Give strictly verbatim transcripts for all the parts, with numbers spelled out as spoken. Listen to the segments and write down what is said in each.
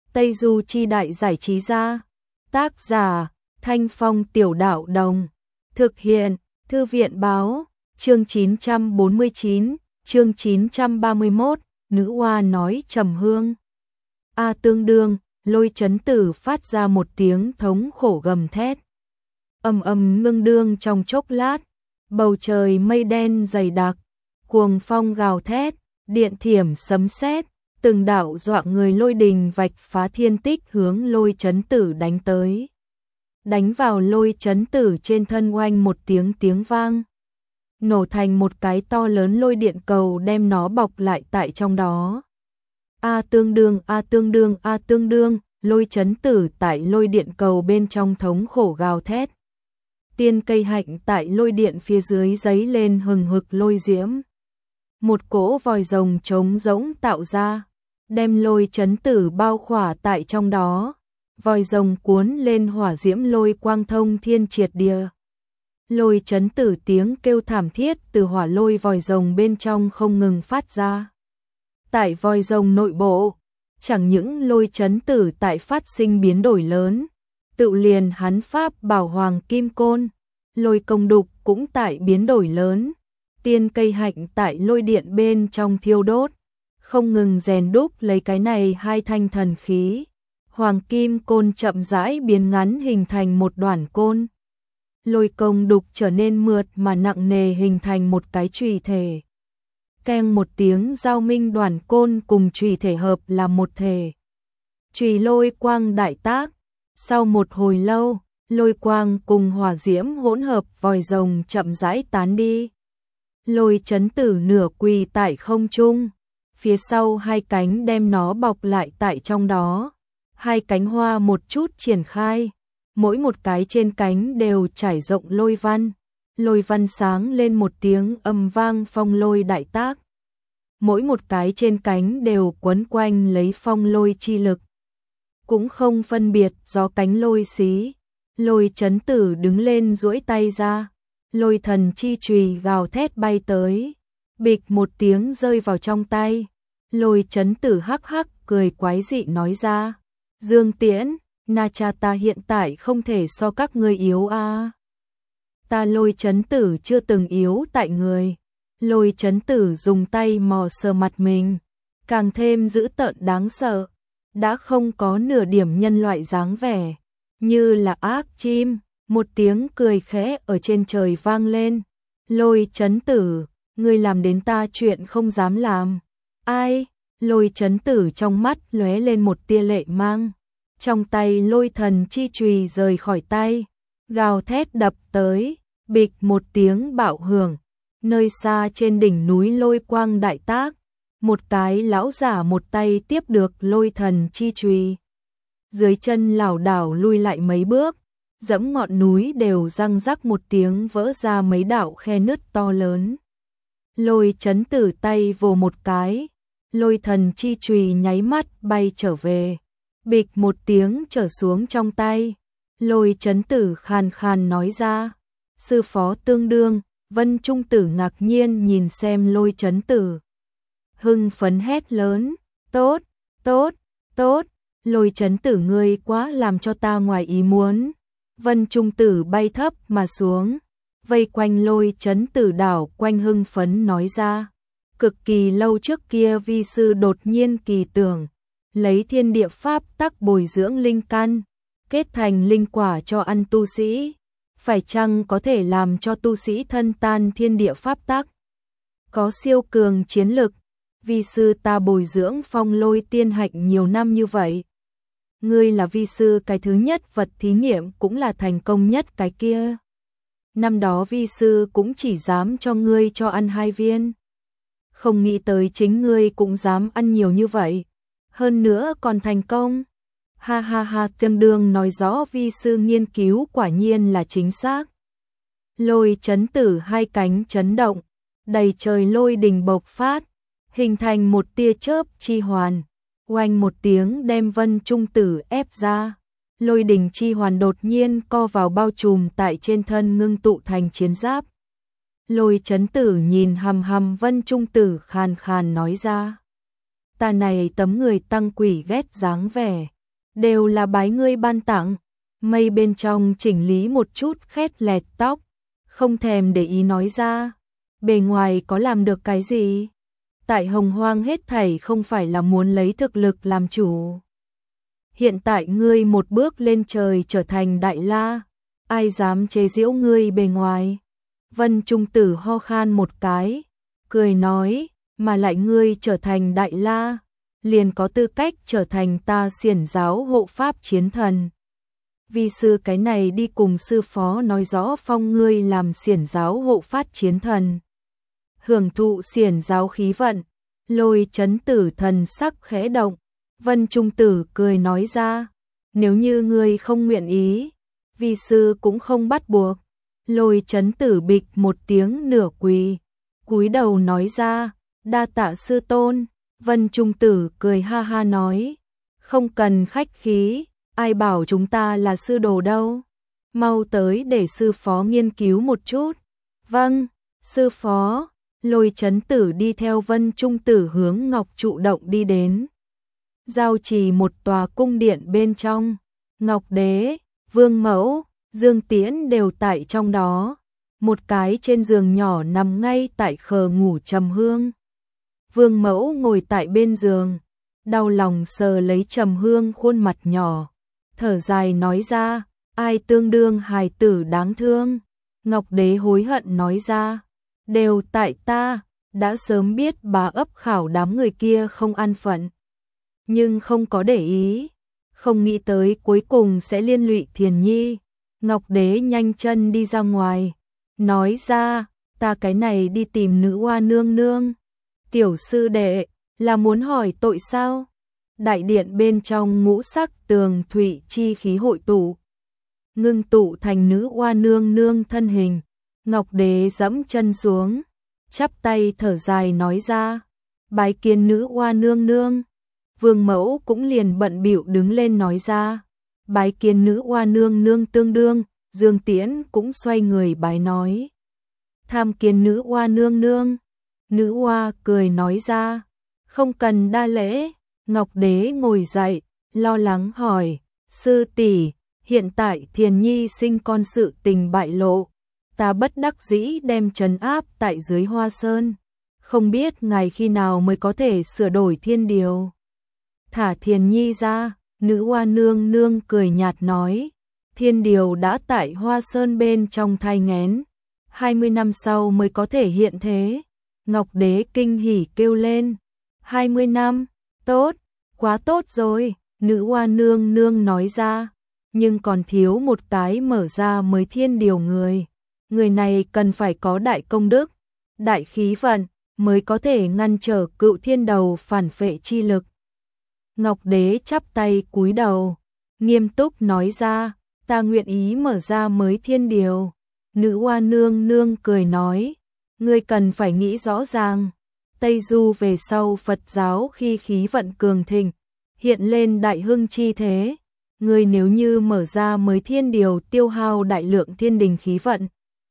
Tây Du Chi Đại Giải Trí Gia. Tác giả Thanh Phong Tiểu Đạo Đồng. Thực hiện Thư viện Báo. Chương chín trăm bốn mươi chín, chương chín trăm ba mươi mốt, nữ oa nói trầm hương. A tương đương, Lôi Chấn Tử phát ra một tiếng thống khổ gầm thét. Ầm ầm ngưng đương trong chốc lát, bầu trời mây đen dày đặc, cuồng phong gào thét, điện thiểm sấm sét, từng đạo dọa người lôi đình vạch phá thiên tích hướng Lôi Chấn Tử đánh tới. Đánh vào Lôi Chấn Tử trên thân oanh một tiếng tiếng vang, nổ thành một cái to lớn lôi điện cầu đem nó bọc lại tại trong đó. A tương đương, a tương đương, a tương đương, Lôi Chấn Tử tại lôi điện cầu bên trong thống khổ gào thét. Tiên cây hạnh tại lôi điện phía dưới giấy lên hừng hực lôi diễm. Một cỗ vòi rồng trống rỗng tạo ra, đem Lôi Chấn Tử bao khỏa tại trong đó. Vòi rồng cuốn lên hỏa diễm lôi quang thông thiên triệt địa. Lôi Chấn Tử tiếng kêu thảm thiết từ hỏa lôi vòi rồng bên trong không ngừng phát ra. Tại vòi rồng nội bộ, chẳng những Lôi Chấn Tử tại phát sinh biến đổi lớn, tự liền hắn pháp bảo hoàng kim côn, lôi công đục cũng tại biến đổi lớn. Tiên cây hạnh tại lôi điện bên trong thiêu đốt, không ngừng rèn đúc lấy cái này hai thanh thần khí. Hoàng kim côn chậm rãi biến ngắn hình thành một đoạn côn. Lôi công đục trở nên mượt mà nặng nề hình thành một cái chùy thể. Keng một tiếng giao minh đoạn côn cùng chùy thể hợp là một thể. Chùy lôi quang đại tác. Sau một hồi lâu, lôi quang cùng hỏa diễm hỗn hợp vòi rồng chậm rãi tán đi. Lôi Chấn Tử nửa quỳ tại không trung, phía sau hai cánh đem nó bọc lại tại trong đó. Hai cánh hoa một chút triển khai, mỗi một cái trên cánh đều trải rộng lôi văn. Lôi văn sáng lên một tiếng âm vang phong lôi đại tác. Mỗi một cái trên cánh đều quấn quanh lấy phong lôi chi lực. Cũng không phân biệt gió cánh lôi xí. Lôi Chấn Tử đứng lên duỗi tay ra, lôi thần chi chùy gào thét bay tới, bịch một tiếng rơi vào trong tay. Lôi Chấn Tử hắc hắc cười quái dị nói ra: Dương Tiễn, na cha ta hiện tại không thể so các ngươi yếu a. À. Ta Lôi Chấn Tử chưa từng yếu tại người. Lôi Chấn Tử dùng tay mò sờ mặt mình, càng thêm dữ tợn đáng sợ, đã không có nửa điểm nhân loại dáng vẻ, như là ác chim. Một tiếng cười khẽ ở trên trời vang lên. Lôi Chấn Tử, ngươi làm đến ta chuyện không dám làm. Ai? Lôi Chấn Tử trong mắt lóe lên một tia lệ mang. Trong tay lôi thần chi chùy rời khỏi tay, gào thét đập tới, bịch một tiếng bạo hưởng. Nơi xa trên đỉnh núi lôi quang đại tác, một cái lão giả một tay tiếp được lôi thần chi chùy, dưới chân lảo đảo lui lại mấy bước, dẫm ngọn núi đều răng rắc một tiếng vỡ ra mấy đạo khe nứt to lớn. Lôi Chấn Tử tay vồ một cái, lôi thần chi chùy nháy mắt bay trở về, bịch một tiếng trở xuống trong tay. Lôi Chấn Tử khàn khàn nói ra: sư phó tương đương. Vân Trung Tử ngạc nhiên nhìn xem Lôi Chấn Tử, hưng phấn hét lớn: tốt, tốt, tốt, Lôi Chấn Tử ngươi quá làm cho ta ngoài ý muốn. Vân Trung Tử bay thấp mà xuống, vây quanh Lôi Chấn Tử đảo quanh hưng phấn nói ra: cực kỳ lâu trước kia vi sư đột nhiên kỳ tưởng, lấy thiên địa pháp tắc bồi dưỡng linh căn, kết thành linh quả cho ăn tu sĩ, phải chăng có thể làm cho tu sĩ thân tan thiên địa pháp tắc, có siêu cường chiến lực. Vi sư ta bồi dưỡng phong lôi tiên hạnh nhiều năm như vậy, ngươi là vi sư cái thứ nhất vật thí nghiệm cũng là thành công nhất cái kia. Năm đó vi sư cũng chỉ dám cho ngươi cho ăn hai viên, không nghĩ tới chính ngươi cũng dám ăn nhiều như vậy, hơn nữa còn thành công. Ha ha ha, tương đương nói rõ vi sư nghiên cứu quả nhiên là chính xác. Lôi Chấn Tử hai cánh chấn động, đầy trời lôi đình bộc phát, hình thành một tia chớp chi hoàn, oanh một tiếng đem Vân Trung Tử ép ra. Lôi đình chi hoàn đột nhiên co vào bao trùm tại trên thân ngưng tụ thành chiến giáp. Lôi Chấn Tử nhìn hằm hằm Vân Trung Tử khàn khàn nói ra: ta này tấm người tăng quỷ ghét dáng vẻ, đều là bái ngươi ban tặng. Mây bên trong chỉnh lý một chút khét lẹt tóc, không thèm để ý nói ra, bề ngoài có làm được cái gì? Tại Hồng Hoang hết thảy không phải là muốn lấy thực lực làm chủ. Hiện tại ngươi một bước lên trời trở thành đại la, ai dám chế giễu ngươi bề ngoài? Vân Trung Tử ho khan một cái, cười nói, mà lại ngươi trở thành đại la, liền có tư cách trở thành ta xiển giáo hộ pháp chiến thần. Vi sư cái này đi cùng sư phó nói rõ phong ngươi làm xiển giáo hộ phát chiến thần. Hưởng thụ xiển giáo khí vận, Lôi Chấn Tử thần sắc khẽ động, Vân Trung Tử cười nói ra, nếu như ngươi không nguyện ý, vi sư cũng không bắt buộc. Lôi Chấn Tử bịch một tiếng nửa quỳ, cúi đầu nói ra, đa tạ sư tôn. Vân Trung Tử cười ha ha nói, không cần khách khí, ai bảo chúng ta là sư đồ đâu, mau tới để sư phó nghiên cứu một chút. Vâng, sư phó. Lôi Chấn Tử đi theo Vân Trung Tử hướng Ngọc Trụ Động đi đến. Giao trì một tòa cung điện bên trong, Ngọc Đế, Vương Mẫu, Dương Tiễn đều tại trong đó. Một cái trên giường nhỏ nằm ngay tại khờ ngủ Trầm Hương. Vương Mẫu ngồi tại bên giường, đau lòng sờ lấy Trầm Hương khuôn mặt nhỏ, thở dài nói ra, ai tương đương hài tử đáng thương. Ngọc Đế hối hận nói ra, đều tại ta, đã sớm biết bà ấp khảo đám người kia không an phận, nhưng không có để ý, không nghĩ tới cuối cùng sẽ liên lụy Thiền Nhi. Ngọc Đế nhanh chân đi ra ngoài, nói ra, ta cái này đi tìm nữ hoa nương nương. Tiểu sư đệ, là muốn hỏi tội sao? Đại điện bên trong ngũ sắc tường thủy chi khí hội tụ, ngưng tụ thành nữ hoa nương nương thân hình. Ngọc Đế dẫm chân xuống, chắp tay thở dài nói ra, bái kiến nữ hoa nương nương. Vương Mẫu cũng liền bận bịu đứng lên nói ra, bái kiến nữ hoa nương nương tương đương. Dương Tiễn cũng xoay người bái nói, tham kiến nữ hoa nương nương. Nữ hoa cười nói ra, không cần đa lễ. Ngọc Đế ngồi dậy, lo lắng hỏi, sư tỷ, hiện tại Thiền Nhi sinh con sự tình bại lộ, ta bất đắc dĩ đem trấn áp tại dưới Hoa Sơn, không biết ngày khi nào mới có thể sửa đổi thiên điều, thả Thiền Nhi ra. Nữ hoa nương nương cười nhạt nói, thiên điều đã tại Hoa Sơn bên trong thai nghén, hai mươi năm sau mới có thể hiện thế. Ngọc Đế kinh hỉ kêu lên, hai mươi năm, tốt, quá tốt rồi. Nữ hoa nương nương nói ra, nhưng còn thiếu một cái mở ra mới thiên điều người. Người này cần phải có đại công đức, đại khí vận, mới có thể ngăn trở cựu thiên đầu phản phệ chi lực. Ngọc Đế chắp tay cúi đầu, nghiêm túc nói ra, ta nguyện ý mở ra mới thiên điều. Nữ hoa nương nương cười nói, ngươi cần phải nghĩ rõ ràng, Tây Du về sau Phật giáo khi khí vận cường thịnh, hiện lên đại hưng chi thế, ngươi nếu như mở ra mới thiên điều tiêu hao đại lượng thiên đình khí vận,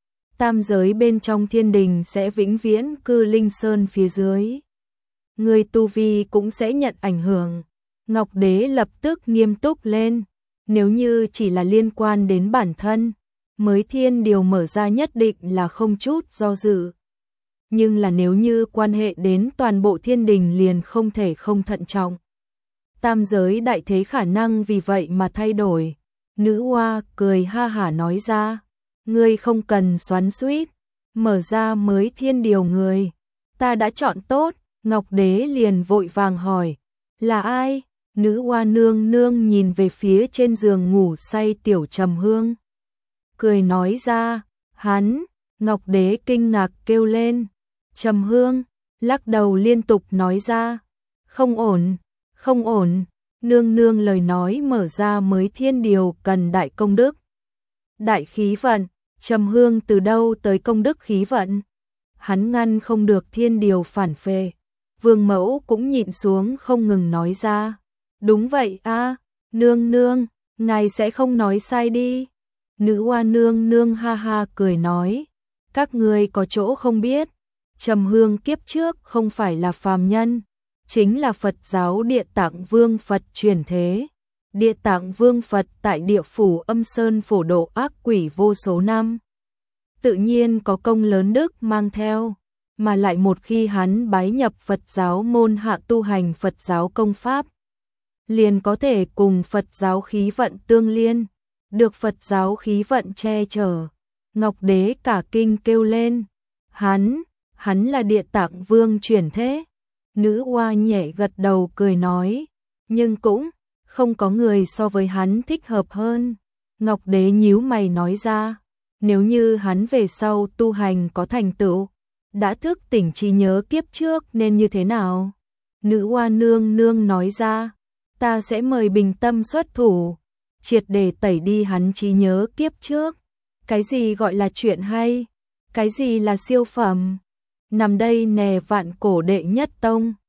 tam giới bên trong thiên đình sẽ vĩnh viễn cư linh sơn phía dưới, ngươi tu vi cũng sẽ nhận ảnh hưởng. Ngọc Đế lập tức nghiêm túc lên, nếu như chỉ là liên quan đến bản thân, mới thiên điều mở ra nhất định là không chút do dự. Nhưng là nếu như quan hệ đến toàn bộ thiên đình liền không thể không thận trọng. Tam giới đại thế khả năng vì vậy mà thay đổi. Nữ hoa cười ha hả nói ra, ngươi không cần xoắn xuýt, mở ra mới thiên điều người, ta đã chọn tốt. Ngọc Đế liền vội vàng hỏi, là ai? Nữ hoa nương nương nhìn về phía trên giường ngủ say tiểu Trầm Hương, cười nói ra, hắn. Ngọc Đế kinh ngạc kêu lên, Trầm Hương lắc đầu liên tục nói ra, không ổn, không ổn, nương nương lời nói mở ra mới thiên điều cần đại công đức, đại khí vận. Trầm Hương từ đâu tới công đức khí vận? Hắn ngăn không được thiên điều phản phệ. Vương Mẫu cũng nhịn xuống không ngừng nói ra, đúng vậy a, nương nương, ngài sẽ không nói sai đi. Nữ hoa nương nương ha ha cười nói, các ngươi có chỗ không biết, Trầm Hương kiếp trước không phải là phàm nhân, chính là Phật giáo Địa Tạng Vương Phật chuyển thế, Địa Tạng Vương Phật tại địa phủ Âm Sơn phổ độ ác quỷ vô số năm. Tự nhiên có công lớn đức mang theo, mà lại một khi hắn bái nhập Phật giáo môn hạ tu hành Phật giáo công pháp, liền có thể cùng Phật giáo khí vận tương liên, được Phật giáo khí vận che chở. Ngọc Đế cả kinh kêu lên, hắn, hắn là Địa Tạng Vương chuyển thế. Nữ oa nhẹ gật đầu cười nói, nhưng cũng không có người so với hắn thích hợp hơn. Ngọc Đế nhíu mày nói ra, nếu như hắn về sau tu hành có thành tựu, đã thức tỉnh trí nhớ kiếp trước nên như thế nào? Nữ oa nương nương nói ra, ta sẽ mời Bình Tâm xuất thủ, triệt để tẩy đi hắn trí nhớ kiếp trước. Cái gì gọi là chuyện hay? Cái gì là siêu phẩm? Nằm đây nè vạn cổ đệ nhất tông.